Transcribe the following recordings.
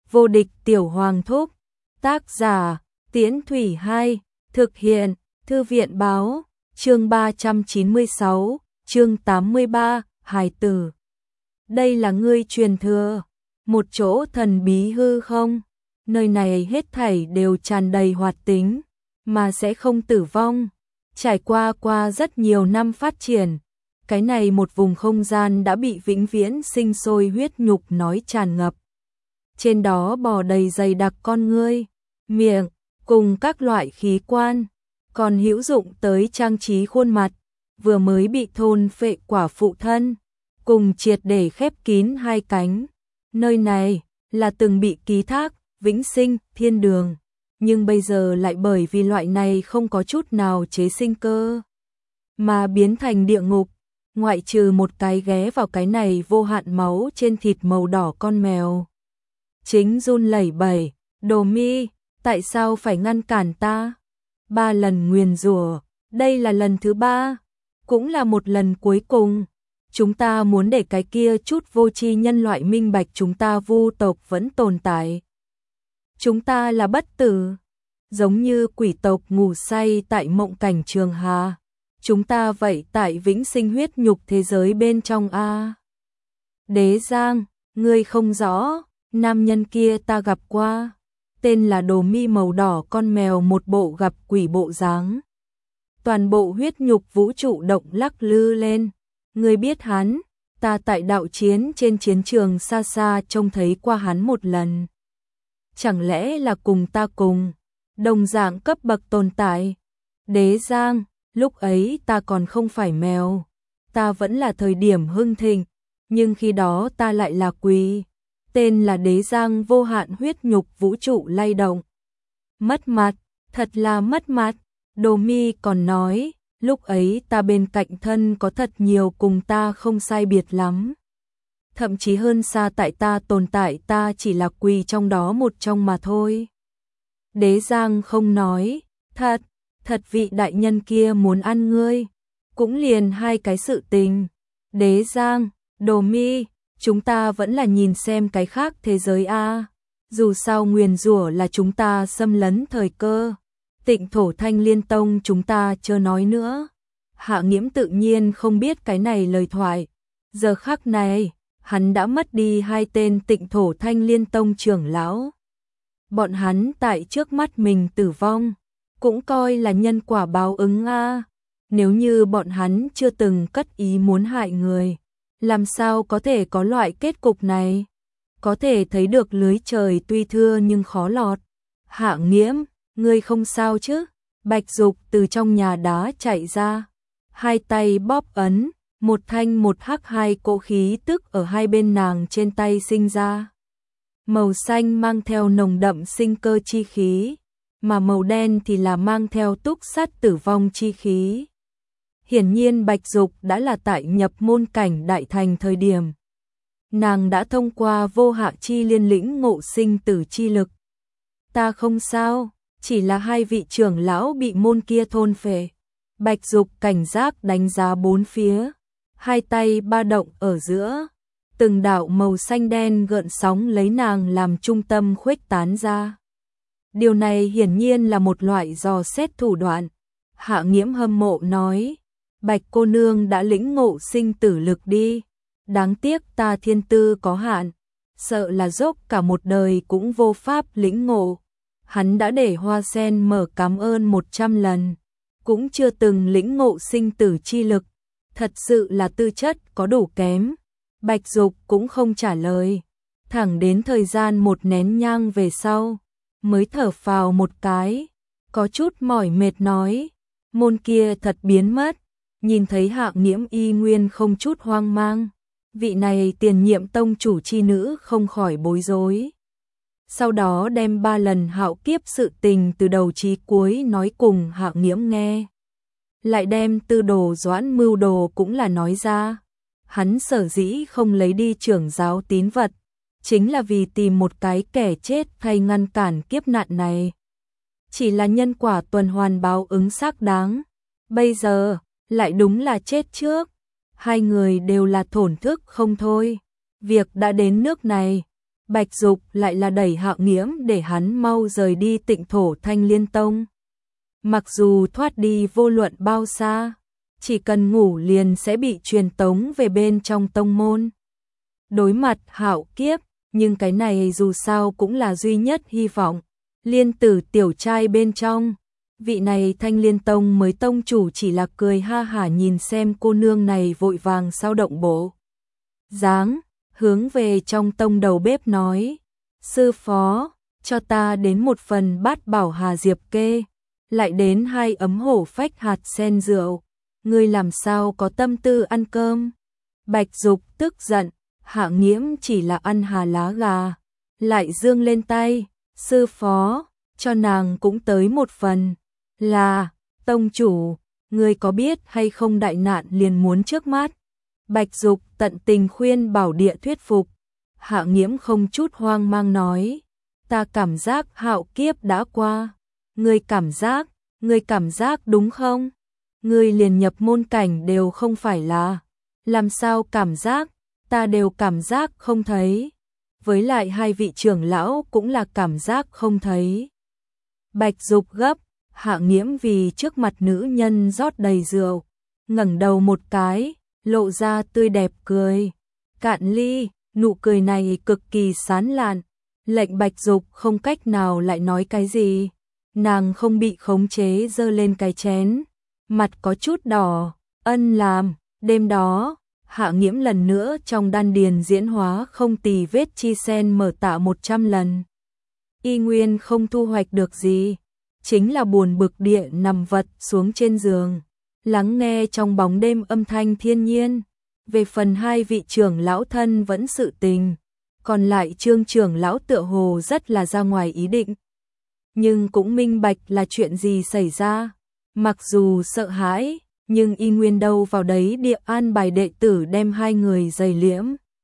Vô địch tiểu hoàng thúc. Tác giả, Tiễn Thủy 2, thực hiện, Thư viện báo, chương 396, chương 83, hài tử. Đây là ngươi truyền thừa, một chỗ thần bí hư không? Nơi này hết thảy đều tràn đầy hoạt tính, mà sẽ không tử vong. Trải qua rất nhiều năm phát triển, cái này một vùng không gian đã bị vĩnh viễn sinh sôi huyết nhục nói tràn ngập. Trên đó bò đầy dày đặc con ngươi, miệng, cùng các loại khí quan, còn hữu dụng tới trang trí khuôn mặt, vừa mới bị thôn phệ quả phụ thân, cùng triệt để khép kín hai cánh. Nơi này là từng bị ký thác, vĩnh sinh, thiên đường, nhưng bây giờ lại bởi vì loại này không có chút nào chế sinh cơ, mà biến thành địa ngục, ngoại trừ một cái ghé vào cái này vô hạn máu trên thịt màu đỏ con mèo. Chính run lẩy bẩy, Đồ Mi, tại sao phải ngăn cản ta? 3 lần nguyền rủa, đây là lần thứ 3, cũng là một lần cuối cùng. Chúng ta muốn để cái kia chút vô tri nhân loại minh bạch chúng ta vu tộc vẫn tồn tại. Chúng ta là bất tử, giống như quỷ tộc ngủ say tại mộng cảnh trường hà. Chúng ta vậy tại vĩnh sinh huyết nhục thế giới bên trong a. Đế Giang, ngươi không rõ, nam nhân kia ta gặp qua, tên là Đồ Mi màu đỏ con mèo, một bộ gặp quỷ bộ dáng. Toàn bộ huyết nhục vũ trụ động lắc lư lên. Ngươi biết hắn, ta tại đạo chiến trên chiến trường xa xa trông thấy qua hắn một lần. Chẳng lẽ là cùng ta cùng đồng dạng cấp bậc tồn tại? Đế Giang, lúc ấy ta còn không phải mèo, ta vẫn là thời điểm hưng thịnh, nhưng khi đó ta lại là quỷ. Tên là Đế Giang, vô hạn huyết nhục vũ trụ lay động. Mất mặt, thật là mất mặt. Đồ Mi còn nói, lúc ấy ta bên cạnh thân có thật nhiều cùng ta không sai biệt lắm. Thậm chí hơn xa tại ta tồn tại, ta chỉ là quỷ trong đó một trong mà thôi. Đế Giang không nói, thật vị đại nhân kia muốn ăn ngươi, cũng liền hai cái sự tình. Đế Giang, Đồ Mi, chúng ta vẫn là nhìn xem cái khác thế giới a. Dù sao nguyền rủa là chúng ta xâm lấn thời cơ. Tịnh thổ Thanh Liên Tông chúng ta chưa nói nữa. Hạ Nghiễm tự nhiên không biết cái này lời thoại. Giờ khắc này, hắn đã mất đi 2 tên Tịnh thổ Thanh Liên Tông trưởng lão. Bọn hắn tại trước mắt mình tử vong, cũng coi là nhân quả báo ứng a. Nếu như bọn hắn chưa từng cất ý muốn hại người, làm sao có thể có loại kết cục này? Có thể thấy được lưới trời tuy thưa nhưng khó lọt. Hạ Nghiễm, ngươi không sao chứ? Bạch Dục từ trong nhà đá chạy ra, hai tay bóp ấn, một thanh một hắc, hai cỗ khí tức ở hai bên nàng trên tay sinh ra. Màu xanh mang theo nồng đậm sinh cơ chi khí, mà màu đen thì là mang theo túc sát tử vong chi khí. Hiển nhiên Bạch Dục đã là tại nhập môn cảnh đại thành thời điểm. Nàng đã thông qua vô hạ chi liên lĩnh ngộ sinh tử chi lực. Ta không sao, chỉ là 2 vị trưởng lão bị môn kia thôn phệ. Bạch Dục cảnh giác đánh giá bốn phía, hai tay ba động ở giữa, từng đạo màu xanh đen gợn sóng lấy nàng làm trung tâm khuếch tán ra. Điều này hiển nhiên là một loại dò xét thủ đoạn. Hạ Nghiễm hâm mộ nói, Bạch cô nương đã lĩnh ngộ sinh tử lực đi. Đáng tiếc ta thiên tư có hạn, sợ là dốc cả một đời cũng vô pháp lĩnh ngộ. Hắn đã để Hoa Sen mở cảm ơn 100 lần, cũng chưa từng lĩnh ngộ sinh tử chi lực. Thật sự là tư chất có đủ kém. Bạch Dục cũng không trả lời, thẳng đến thời gian 1 nén nhang về sau, mới thở phào một cái, có chút mỏi mệt nói, môn kia thật biến mất. Nhìn thấy Hạ Nghiễm y nguyên không chút hoang mang, vị này tiền nhiệm tông chủ chi nữ không khỏi bối rối. Sau đó đem 3 lần hạo kiếp sự tình từ đầu chí cuối nói cùng Hạ Nghiễm nghe. Lại đem tư đồ Doãn mưu đồ cũng là nói ra. Hắn sở dĩ không lấy đi trưởng giáo tín vật, chính là vì tìm một cái kẻ chết thay ngăn cản kiếp nạn này. Chỉ là nhân quả tuần hoàn báo ứng xác đáng. Bây giờ, lại đúng là chết trước. 2 người đều là thổn thức không thôi. Việc đã đến nước này, Bạch Dục lại là đẩy Hạo Nghiễm để hắn mau rời đi Tịnh Thổ Thanh Liên Tông. Mặc dù thoát đi vô luận bao xa, chỉ cần ngủ liền sẽ bị truyền tống về bên trong tông môn. Đối mặt Hạo Kiếp, nhưng cái này dù sao cũng là duy nhất hy vọng. Liên Tử tiểu trai bên trong, vị này Thanh Liên Tông mới tông chủ chỉ là cười ha hả nhìn xem cô nương này vội vàng sao động bộ dáng, hướng về trong tông đầu bếp nói: "Sư phó, cho ta đến một phần bát bảo hà diệp kê, lại đến 2 ấm hổ phách hạt sen rượu, ngươi làm sao có tâm tư ăn cơm?" Bạch Dục tức giận, Hạ Nghiễm chỉ là ăn hà lá gà, lại giương lên tay: "Sư phó, cho nàng cũng tới một phần." Là, tông chủ, ngươi có biết hay không đại nạn liền muốn trước mắt. Bạch Dục tận tình khuyên bảo địa thuyết phục. Hạ Nghiễm không chút hoang mang nói: "Ta cảm giác Hạo Kiếp đã qua. Ngươi cảm giác đúng không? Ngươi liền nhập môn cảnh đều không phải là. Làm sao cảm giác, ta đều cảm giác không thấy. Với lại 2 vị trưởng lão cũng là cảm giác không thấy." Bạch Dục gấp, Hạ Nghiễm vì trước mặt nữ nhân rót đầy rượu, ngẩng đầu một cái, lộ ra tươi đẹp cười. Cạn ly, nụ cười này cực kỳ sán lạn, lệnh Bạch Dục không cách nào lại nói cái gì. Nàng không bị khống chế giơ lên cái chén, mặt có chút đỏ, ân làm. Đêm đó, Hạ Nghiễm lần nữa trong đan điền diễn hóa không tì vết chi sen mở tạ 100 lần. Y nguyên không thu hoạch được gì, chính là buồn bực địa nằm vật xuống trên giường, lắng nghe trong bóng đêm âm thanh thiên nhiên. Về phần 2 vị trưởng lão thân vẫn sự tình, còn lại Trương trưởng lão tựa hồ rất là ra ngoài ý định, nhưng cũng minh bạch là chuyện gì xảy ra. Mặc dù sợ hãi, nhưng y nguyên đâu vào đấy địa an bài đệ tử đem 2 người giày liễm,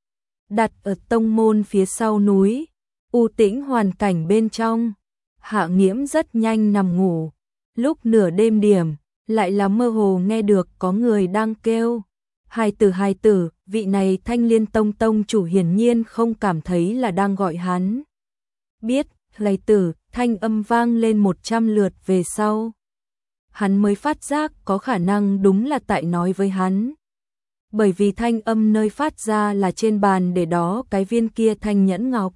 đặt ở tông môn phía sau núi, u tĩnh hoàn cảnh bên trong. Hạ Nghiễm rất nhanh nằm ngủ, lúc nửa đêm điểm, lại là mơ hồ nghe được có người đang kêu: "Hai tử", vị này Thanh Liên Tông tông chủ hiển nhiên không cảm thấy là đang gọi hắn. Biết, "Hài tử", thanh âm vang lên 100 lượt về sau, hắn mới phát giác có khả năng đúng là tại nói với hắn. Bởi vì thanh âm nơi phát ra là trên bàn để đó cái viên kia thanh nhẫn ngọc.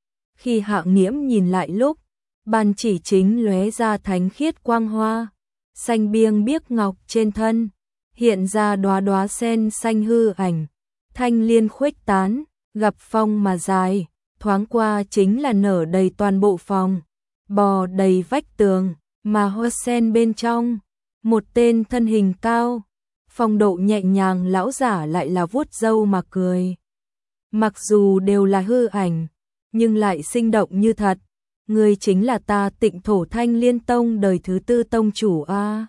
Khi Hạ Nghiễm nhìn lại lúc, bàn chỉ chính lóe ra thánh khiết quang hoa, xanh biêng biếc ngọc trên thân, hiện ra đóa đóa sen xanh hư ảnh, thanh liên khuếch tán, gặp phong mà dài, thoáng qua chính là nở đầy toàn bộ phòng, bò đầy vách tường, mà hoa sen bên trong, một tên thân hình cao, phong độ nhẹ nhàng lão giả lại là vuốt râu mà cười. Mặc dù đều là hư ảnh, nhưng lại sinh động như thật. Ngươi chính là ta Tịnh Thổ Thanh Liên Tông đời thứ 4 tông chủ a.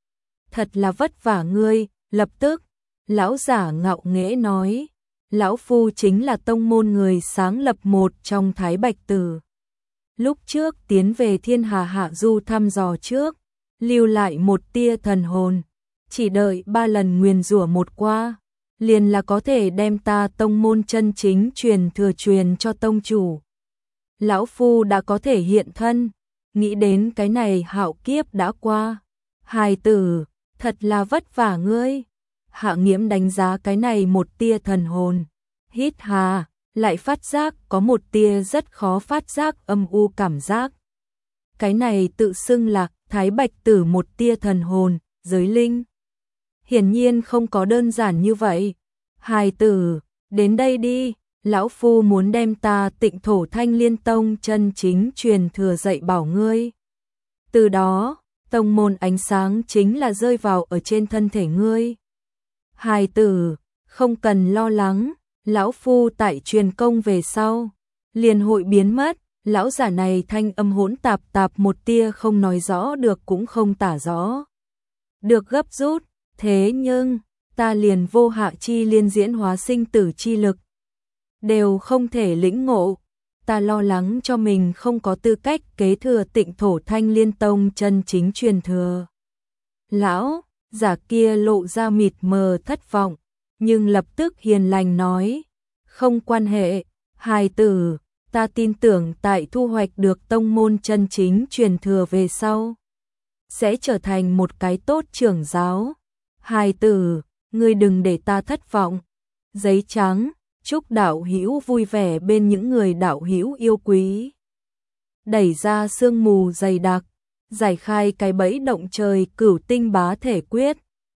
Thật là vất vả ngươi. Lập tức, lão giả ngạo nghễ nói: "Lão phu chính là tông môn người sáng lập một trong Thái Bạch Tử. Lúc trước tiến về Thiên Hà Hạ Du thăm dò trước, lưu lại một tia thần hồn, chỉ đợi 3 lần nguyền rủa một qua, liền là có thể đem ta tông môn chân chính truyền thừa truyền cho tông chủ. Lão phu đã có thể hiện thân, nghĩ đến cái này Hạo Kiếp đã qua. Hài tử, thật là vất vả ngươi." Hạ Nghiễm đánh giá cái này một tia thần hồn, hít hà, lại phát giác có một tia rất khó phát giác âm u cảm giác. Cái này tự xưng là Thái Bạch Tử một tia thần hồn, giới linh. Hiển nhiên không có đơn giản như vậy. "Hài tử, đến đây đi, lão phu muốn đem ta Tịnh Thổ Thanh Liên Tông chân chính truyền thừa dạy bảo ngươi. Từ đó, tông môn ánh sáng chính là rơi vào ở trên thân thể ngươi. Hài tử, không cần lo lắng, lão phu tại truyền công về sau, liền hội biến mất." Lão giả này thanh âm hỗn tạp tạp một tia không nói rõ được cũng không tả rõ được gấp rút. "Thế nhưng, ta liền vô hạ chi liên diễn hóa sinh tử chi lực đều không thể lĩnh ngộ, ta lo lắng cho mình không có tư cách kế thừa Tịnh Thổ Thanh Liên Tông chân chính truyền thừa." Lão giả kia lộ ra mịt mờ thất vọng, nhưng lập tức hiền lành nói: "Không quan hệ, hài tử, ta tin tưởng tại thu hoạch được tông môn chân chính truyền thừa về sau, sẽ trở thành một cái tốt trưởng giáo. Hài tử, ngươi đừng để ta thất vọng. Giấy trắng, chúc đạo hữu vui vẻ bên những người đạo hữu yêu quý. Đẩy ra sương mù dày đặc, giải khai cái bẫy động trời cửu tinh bá thể quyết.